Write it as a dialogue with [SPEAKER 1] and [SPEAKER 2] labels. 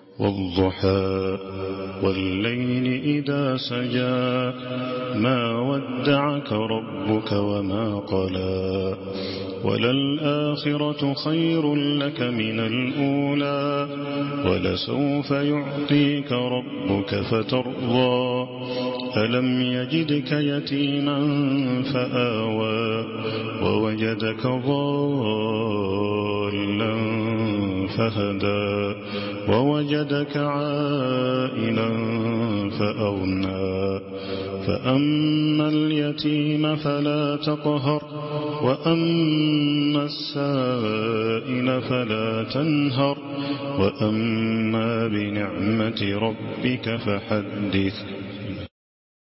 [SPEAKER 1] والضحى والليل إذا سجى ما ودعك ربك وما قلى وللآخرة خير لك من الأولى ولسوف يعطيك ربك فترضى ألم يجدك يتيما فآوى ووجدك ضالا فهدى ووجدك عائلا فأغنى فأما اليتيم فلا تقهر وأما السائل فلا تنهر وأما بنعمة ربك فحدث